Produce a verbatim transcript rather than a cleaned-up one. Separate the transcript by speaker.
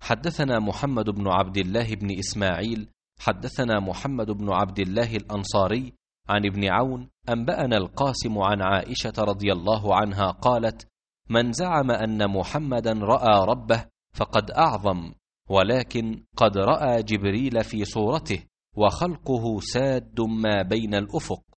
Speaker 1: حدثنا محمد بن عبد الله بن إسماعيل حدثنا محمد بن عبد الله الأنصاري عن ابن عون أنبأنا القاسم عن عائشة رضي الله عنها قالت: من زعم أن محمدا رأى ربه فقد أعظم، ولكن قد رأى جبريل في صورته وخلقه ساد ما بين الأفق.